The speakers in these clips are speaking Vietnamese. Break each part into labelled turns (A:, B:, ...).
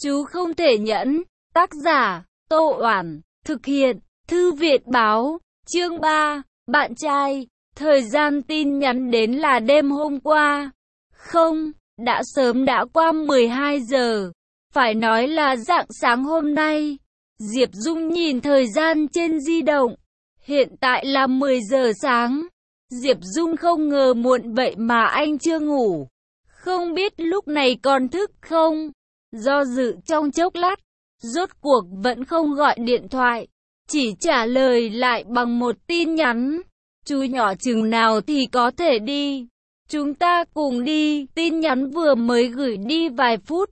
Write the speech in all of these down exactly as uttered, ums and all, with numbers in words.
A: Chú không thể nhẫn. Tác giả, Tô Oản. Thực hiện, Thư Việt Báo. Chương ba. Bạn trai. Thời gian tin nhắn đến là đêm hôm qua. Không, đã sớm đã qua mười hai giờ. Phải nói là rạng sáng hôm nay. Diệp Dung nhìn thời gian trên di động. Hiện tại là mười giờ sáng. Diệp Dung không ngờ muộn vậy mà anh chưa ngủ. Không biết lúc này còn thức không? Do dự trong chốc lát, rốt cuộc vẫn không gọi điện thoại. Chỉ trả lời lại bằng một tin nhắn. Chú nhỏ chừng nào thì có thể đi. Chúng ta cùng đi. Tin nhắn vừa mới gửi đi vài phút.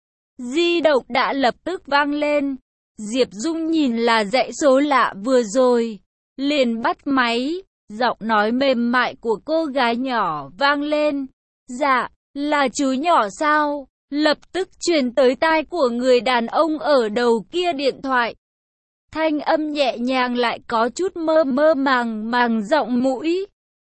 A: Di động đã lập tức vang lên. Diệp Dung nhìn là dãy số lạ vừa rồi. Liền bắt máy. Giọng nói mềm mại của cô gái nhỏ vang lên. Dạ, là chú nhỏ sao? Lập tức truyền tới tai của người đàn ông ở đầu kia điện thoại. Thanh âm nhẹ nhàng lại có chút mơ mơ màng màng giọng mũi.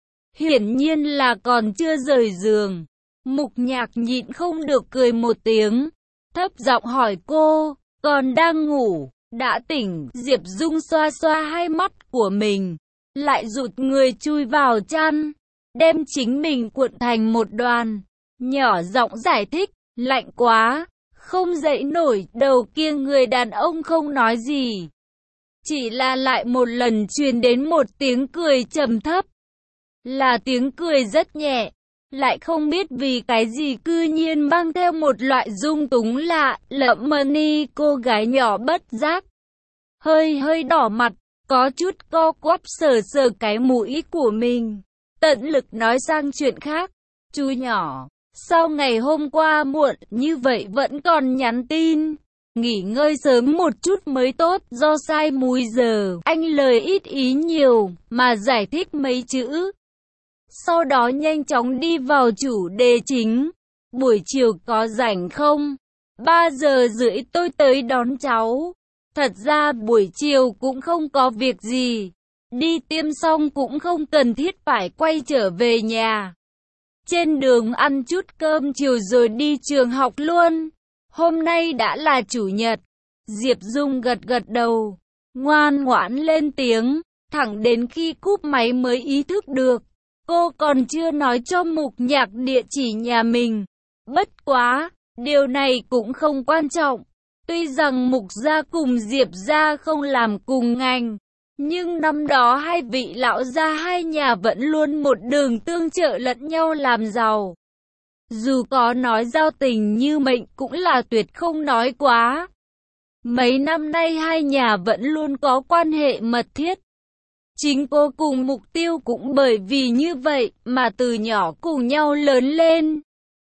A: Hiển nhiên là còn chưa rời giường. Mục Nhạc nhịn không được cười một tiếng. Thấp giọng hỏi cô, còn đang ngủ, đã tỉnh? Diệp Dung xoa xoa hai mắt của mình. Lại rụt người chui vào chăn. Đem chính mình cuộn thành một đoàn. Nhỏ giọng giải thích, lạnh quá, không dậy nổi. Đầu kia người đàn ông không nói gì. Chỉ là lại một lần truyền đến một tiếng cười trầm thấp. Là tiếng cười rất nhẹ. Lại không biết vì cái gì cư nhiên mang theo một loại dung túng lạ lẫm. Mani cô gái nhỏ bất giác hơi hơi đỏ mặt, có chút co quắp sờ sờ cái mũi của mình. Tận lực nói sang chuyện khác. Chú nhỏ, sau ngày hôm qua muộn như vậy vẫn còn nhắn tin. Nghỉ ngơi sớm một chút mới tốt, do sai múi giờ. Anh lời ít ý nhiều, mà giải thích mấy chữ. Sau đó nhanh chóng đi vào chủ đề chính. Buổi chiều có rảnh không? ba giờ rưỡi tôi tới đón cháu. Thật ra buổi chiều cũng không có việc gì. Đi tiêm xong cũng không cần thiết phải quay trở về nhà. Trên đường ăn chút cơm chiều rồi đi trường học luôn. Hôm nay đã là chủ nhật. Diệp Dung gật gật đầu, ngoan ngoãn lên tiếng, thẳng đến khi cúp máy mới ý thức được. Cô còn chưa nói cho Mục Nhạc địa chỉ nhà mình. Bất quá, điều này cũng không quan trọng. Tuy rằng Mục gia cùng Diệp gia không làm cùng ngành, nhưng năm đó hai vị lão gia hai nhà vẫn luôn một đường tương trợ lẫn nhau làm giàu. Dù có nói giao tình như mệnh cũng là tuyệt không nói quá. Mấy năm nay hai nhà vẫn luôn có quan hệ mật thiết. Chính cô cùng Mục Tiêu cũng bởi vì như vậy mà từ nhỏ cùng nhau lớn lên.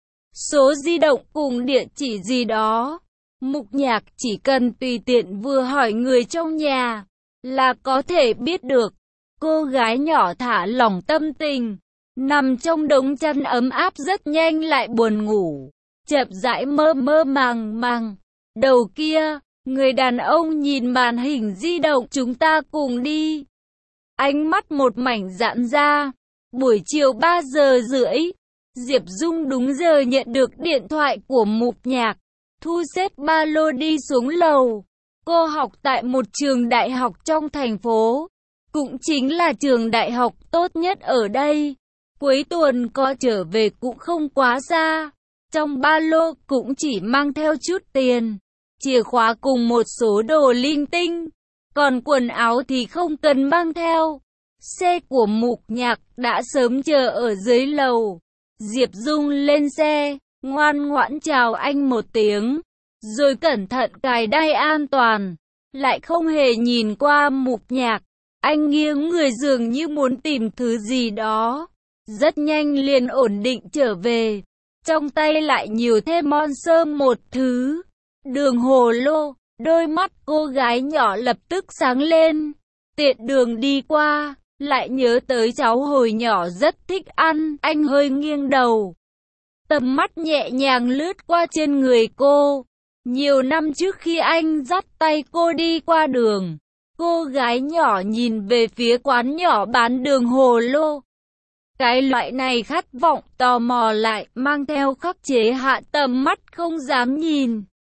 A: Số di động cùng địa chỉ gì đó, Mục Nhạc chỉ cần tùy tiện vừa hỏi người trong nhà là có thể biết được. Cô gái nhỏ thả lỏng tâm tình, nằm trong đống chăn ấm áp rất nhanh lại buồn ngủ, chậm rãi mơ mơ màng màng. Đầu kia, người đàn ông nhìn màn hình di động. Chúng ta cùng đi. Ánh mắt một mảnh giãn ra. Buổi chiều ba giờ rưỡi, Diệp Dung đúng giờ nhận được điện thoại của Mục Nhạc. Thu xếp ba lô đi xuống lầu. Cô học tại một trường đại học trong thành phố, cũng chính là trường đại học tốt nhất ở đây. Cuối tuần có trở về cũng không quá xa. Trong ba lô cũng chỉ mang theo chút tiền, chìa khóa cùng một số đồ linh tinh. Còn quần áo thì không cần mang theo. Xe của Mục Nhạc đã sớm chờ ở dưới lầu. Diệp Dung lên xe, ngoan ngoãn chào anh một tiếng, rồi cẩn thận cài đai an toàn. Lại không hề nhìn qua Mục Nhạc. Anh nghiêng người dường như muốn tìm thứ gì đó. Rất nhanh liền ổn định trở về. Trong tay lại nhiều thêm Monster một thứ. Đường hồ lô. Đôi mắt cô gái nhỏ lập tức sáng lên. Tiện đường đi qua, lại nhớ tới cháu hồi nhỏ rất thích ăn. Anh hơi nghiêng đầu, tầm mắt nhẹ nhàng lướt qua trên người cô. Nhiều năm trước khi anh dắt tay cô đi qua đường, cô gái nhỏ nhìn về phía quán nhỏ bán đường hồ lô. Cái loại này khát vọng tò mò lại mang theo khắc chế hạ tầm mắt không dám nhìn.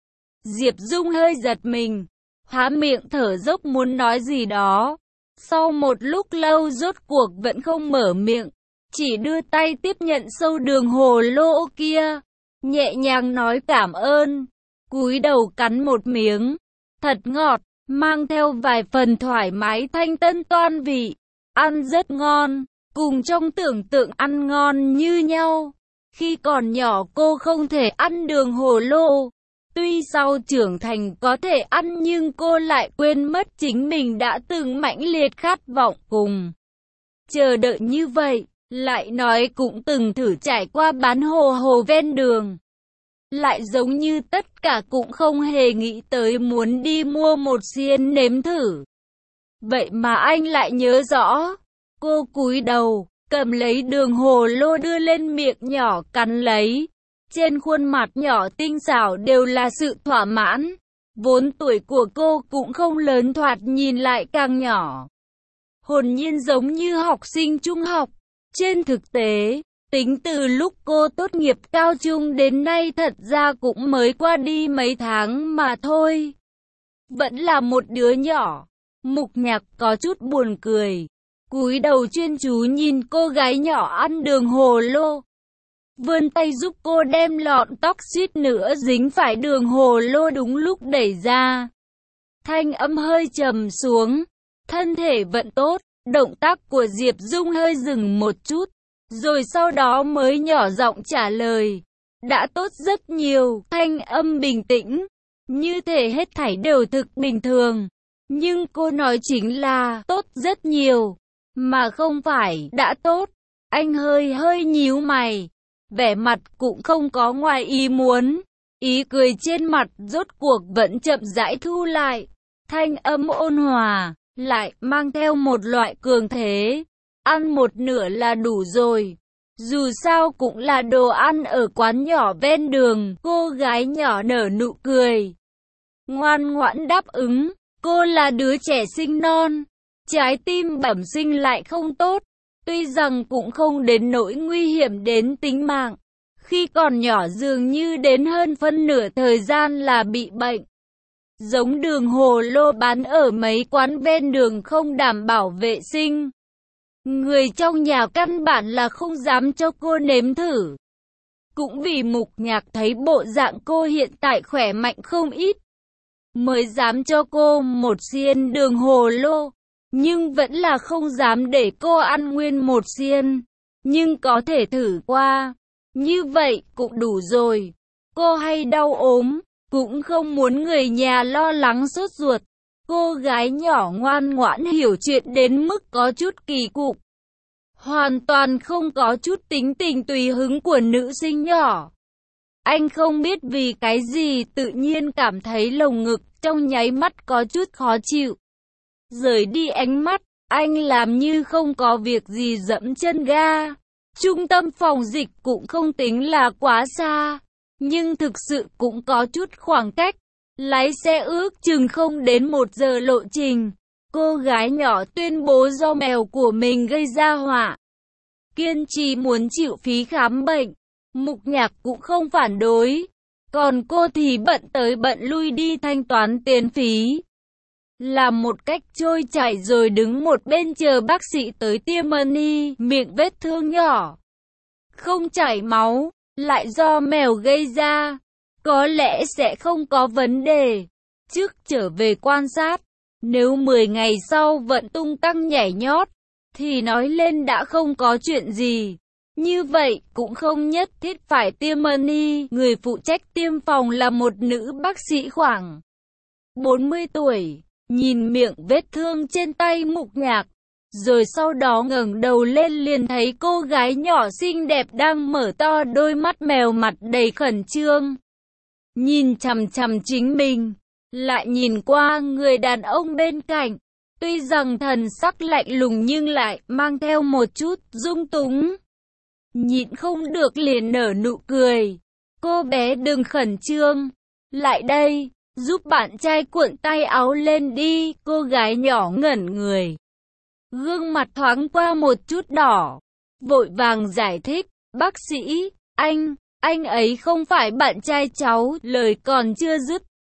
A: Diệp Dung hơi giật mình, há miệng thở dốc muốn nói gì đó. Sau một lúc lâu rốt cuộc vẫn không mở miệng, chỉ đưa tay tiếp nhận sâu đường hồ lô kia, nhẹ nhàng nói cảm ơn, cúi đầu cắn một miếng, thật ngọt, mang theo vài phần thoải mái thanh tân toan vị, ăn rất ngon, cùng trong tưởng tượng ăn ngon như nhau. Khi còn nhỏ cô không thể ăn đường hồ lô, tuy sau trưởng thành có thể ăn nhưng cô lại quên mất chính mình đã từng mãnh liệt khát vọng cùng chờ đợi như vậy. Lại nói cũng từng thử trải qua bán hồ hồ ven đường, lại giống như tất cả cũng không hề nghĩ tới muốn đi mua một xiên nếm thử. Vậy mà anh lại nhớ rõ. Cô cúi đầu, cầm lấy đường hồ lô đưa lên miệng nhỏ cắn lấy. Trên khuôn mặt nhỏ tinh xảo đều là sự thỏa mãn. Vốn tuổi của cô cũng không lớn, thoạt nhìn lại càng nhỏ, hồn nhiên giống như học sinh trung học. Trên thực tế, tính từ lúc cô tốt nghiệp cao trung đến nay thật ra cũng mới qua đi mấy tháng mà thôi. Vẫn là một đứa nhỏ. Mục Nhạc có chút buồn cười, cúi đầu chuyên chú nhìn cô gái nhỏ ăn đường hồ lô, vươn tay giúp cô đem lọn tóc suýt nữa dính phải đường hồ lô đúng lúc đẩy ra. Thanh âm hơi trầm xuống, thân thể vẫn tốt. Động tác của Diệp Dung hơi dừng một chút, rồi sau đó mới nhỏ giọng trả lời. Đã tốt rất nhiều, thanh âm bình tĩnh, như thể hết thảy đều thực bình thường. Nhưng cô nói chính là tốt rất nhiều, mà không phải đã tốt. Anh hơi hơi nhíu mày, vẻ mặt cũng không có ngoài ý muốn. Ý cười trên mặt rốt cuộc vẫn chậm rãi thu lại, thanh âm ôn hòa, lại mang theo một loại cường thế. Ăn một nửa là đủ rồi. Dù sao cũng là đồ ăn ở quán nhỏ ven đường. Cô gái nhỏ nở nụ cười, ngoan ngoãn đáp ứng. Cô là đứa trẻ sinh non, trái tim bẩm sinh lại không tốt. Tuy rằng cũng không đến nỗi nguy hiểm đến tính mạng, khi còn nhỏ dường như đến hơn phân nửa thời gian là bị bệnh. Giống đường hồ lô bán ở mấy quán ven đường không đảm bảo vệ sinh, người trong nhà căn bản là không dám cho cô nếm thử. Cũng vì Mục Nhạc thấy bộ dạng cô hiện tại khỏe mạnh không ít, mới dám cho cô một xiên đường hồ lô, nhưng vẫn là không dám để cô ăn nguyên một xiên, nhưng có thể thử qua, như vậy cũng đủ rồi. Cô hay đau ốm, cũng không muốn người nhà lo lắng sốt ruột. Cô gái nhỏ ngoan ngoãn hiểu chuyện đến mức có chút kỳ cục, hoàn toàn không có chút tính tình tùy hứng của nữ sinh nhỏ. Anh không biết vì cái gì tự nhiên cảm thấy lồng ngực trong nháy mắt có chút khó chịu. Rời đi ánh mắt, anh làm như không có việc gì dẫm chân ga. Trung tâm phòng dịch cũng không tính là quá xa, nhưng thực sự cũng có chút khoảng cách. Lái xe ước chừng không đến một giờ lộ trình. Cô gái nhỏ tuyên bố do mèo của mình gây ra họa, kiên trì muốn chịu phí khám bệnh. Mục Nhạc cũng không phản đối, còn cô thì bận tới bận lui đi thanh toán tiền phí, làm một cách trôi chảy rồi đứng một bên chờ bác sĩ tới tiêm money. Miệng vết thương nhỏ, không chảy máu, lại do mèo gây ra, có lẽ sẽ không có vấn đề. Trước trở về quan sát, nếu mười ngày sau vẫn tung tăng nhảy nhót, thì nói lên đã không có chuyện gì. Như vậy cũng không nhất thiết phải tiêm money. Người phụ trách tiêm phòng là một nữ bác sĩ khoảng bốn mươi tuổi, nhìn miệng vết thương trên tay Mục Nhạc, rồi sau đó ngẩng đầu lên liền thấy cô gái nhỏ xinh đẹp đang mở to đôi mắt mèo, mặt đầy khẩn trương, nhìn chằm chằm chính mình, lại nhìn qua người đàn ông bên cạnh. Tuy rằng thần sắc lạnh lùng nhưng lại mang theo một chút dung túng. Nhịn không được liền nở nụ cười. Cô bé đừng khẩn trương, lại đây, giúp bạn trai cuộn tay áo lên đi. Cô gái nhỏ ngẩn người, gương mặt thoáng qua một chút đỏ, vội vàng giải thích, bác sĩ, anh, anh ấy không phải bạn trai cháu. Lời còn chưa dứt,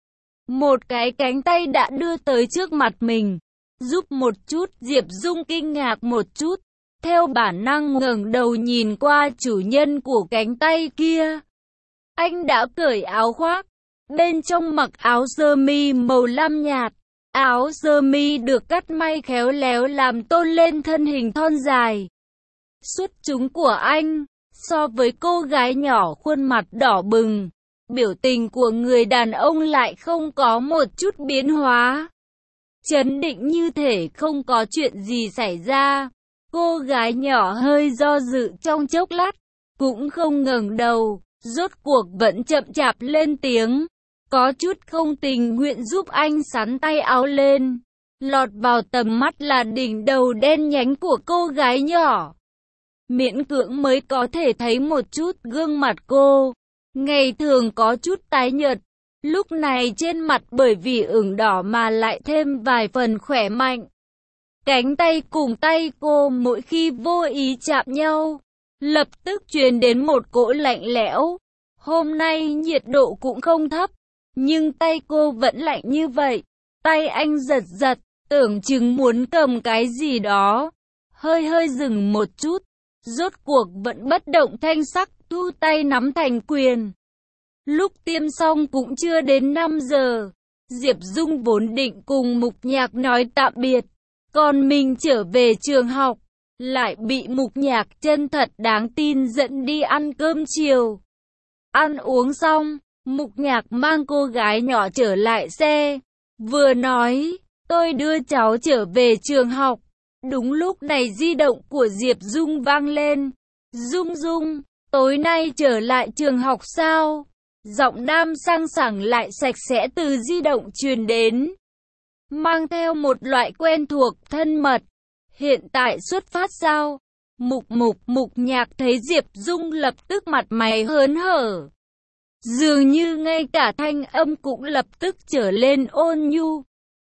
A: Một cái cánh tay đã đưa tới trước mặt mình. Giúp một chút, Diệp Dung kinh ngạc một chút. Theo bản năng ngẩng đầu nhìn qua chủ nhân của cánh tay kia. Anh đã cởi áo khoác. Bên trong mặc áo sơ mi màu lam nhạt. Áo sơ mi được cắt may khéo léo làm tôn lên thân hình thon dài. Xuất chúng của anh, so với cô gái nhỏ khuôn mặt đỏ bừng, biểu tình của người đàn ông lại không có một chút biến hóa. Trấn định như thể không có chuyện gì xảy ra. Cô gái nhỏ hơi do dự trong chốc lát, cũng không ngẩng đầu, rốt cuộc vẫn chậm chạp lên tiếng. Có chút không tình nguyện giúp anh xắn tay áo lên. Lọt vào tầm mắt là đỉnh đầu đen nhánh của cô gái nhỏ. Miễn cưỡng mới có thể thấy một chút gương mặt cô. Ngày thường có chút tái nhợt. Lúc này trên mặt bởi vì ửng đỏ mà lại thêm vài phần khỏe mạnh. Cánh tay cùng tay cô mỗi khi vô ý chạm nhau, lập tức truyền đến một cỗ lạnh lẽo. Hôm nay nhiệt độ cũng không thấp, nhưng tay cô vẫn lạnh như vậy. Tay anh giật giật, tưởng chừng muốn cầm cái gì đó. Hơi hơi dừng một chút, rốt cuộc vẫn bất động thanh sắc, thu tay nắm thành quyền. Lúc tiêm xong cũng chưa đến năm giờ. Diệp Dung vốn định cùng Mục Nhạc nói tạm biệt, còn mình trở về trường học, lại bị Mục Nhạc chân thật đáng tin dẫn đi ăn cơm chiều. Ăn uống xong, Mục Nhạc mang cô gái nhỏ trở lại xe, vừa nói, tôi đưa cháu trở về trường học. Đúng lúc này di động của Diệp Dung vang lên. Dung Dung, tối nay trở lại trường học sao? Giọng nam sang sảng lại sạch sẽ từ di động truyền đến, mang theo một loại quen thuộc thân mật. Hiện tại xuất phát sao? Mục mục Mục Nhạc thấy Diệp Dung lập tức mặt mày hớn hở. Dường như ngay cả thanh âm cũng lập tức trở lên ôn nhu.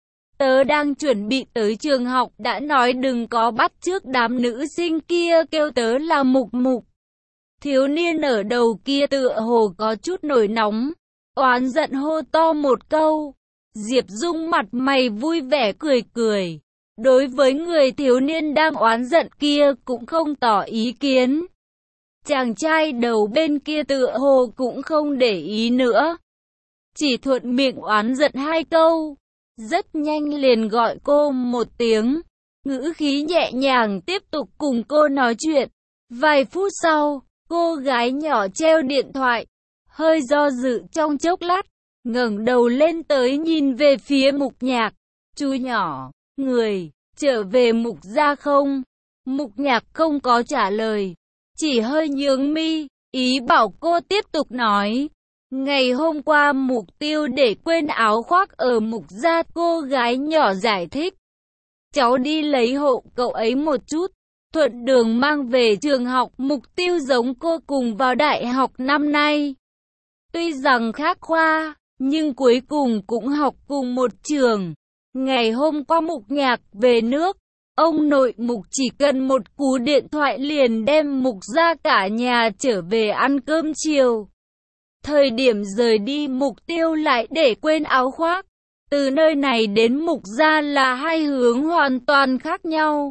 A: Tớ đang chuẩn bị tới trường học, đã nói đừng có bắt chước đám nữ sinh kia kêu tớ là Mục Mục. Thiếu niên ở đầu kia tựa hồ có chút nổi nóng, oán giận hô to một câu. Diệp Dung mặt mày vui vẻ cười cười. Đối với người thiếu niên đang oán giận kia cũng không tỏ ý kiến. Chàng trai đầu bên kia tựa hồ cũng không để ý nữa, chỉ thuận miệng oán giận hai câu. Rất nhanh liền gọi cô một tiếng, ngữ khí nhẹ nhàng tiếp tục cùng cô nói chuyện. Vài phút sau, cô gái nhỏ treo điện thoại, hơi do dự trong chốc lát, ngẩng đầu lên tới nhìn về phía Mục Nhạc. Chú nhỏ, người, trở về Mục gia không? Mục Nhạc không có trả lời, chỉ hơi nhướng mi, ý bảo cô tiếp tục nói. Ngày hôm qua mục tiêu để quên áo khoác ở Mục gia, cô gái nhỏ giải thích. Cháu đi lấy hộ cậu ấy một chút, thuận đường mang về trường học. Mục tiêu giống cô cùng vào đại học năm nay. Tuy rằng khác khoa, nhưng cuối cùng cũng học cùng một trường. Ngày hôm qua Mục Nhạc về nước, ông nội Mục chỉ cần một cú điện thoại liền đem Mục gia cả nhà trở về ăn cơm chiều. Thời điểm rời đi Mục tiêu lại để quên áo khoác. Từ nơi này đến Mục gia là hai hướng hoàn toàn khác nhau.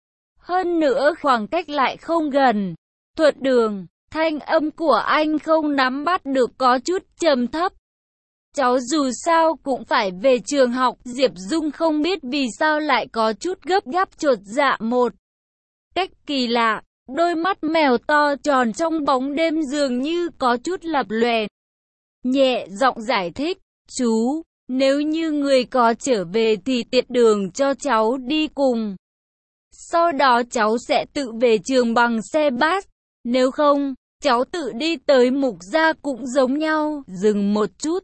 A: Hơn nữa khoảng cách lại không gần. Thuận đường, thanh âm của anh không nắm bắt được có chút trầm thấp. Cháu dù sao cũng phải về trường học. Diệp Dung không biết vì sao lại có chút gấp gáp chột dạ một cách kỳ lạ. Đôi mắt mèo to tròn trong bóng đêm dường như có chút lập lòe. Nhẹ giọng giải thích, chú, nếu như người có trở về thì tiện đường cho cháu đi cùng. Sau đó cháu sẽ tự về trường bằng xe bus. Nếu không, cháu tự đi tới Mục gia cũng giống nhau. Dừng một chút,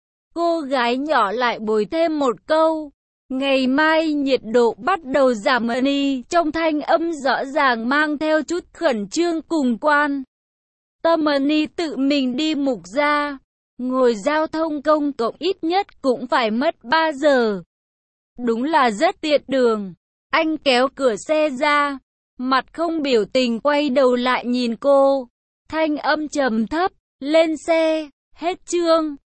A: cô gái nhỏ lại bồi thêm một câu. Ngày mai nhiệt độ bắt đầu giảm đi, trong thanh âm rõ ràng mang theo chút khẩn trương cùng quan tâm. Ni tự mình đi Mục gia, ngồi giao thông công cộng ít nhất cũng phải mất ba giờ. Đúng là rất tiện đường. Anh kéo cửa xe ra, mặt không biểu tình quay đầu lại nhìn cô. Thanh âm trầm thấp, lên xe, hết chương.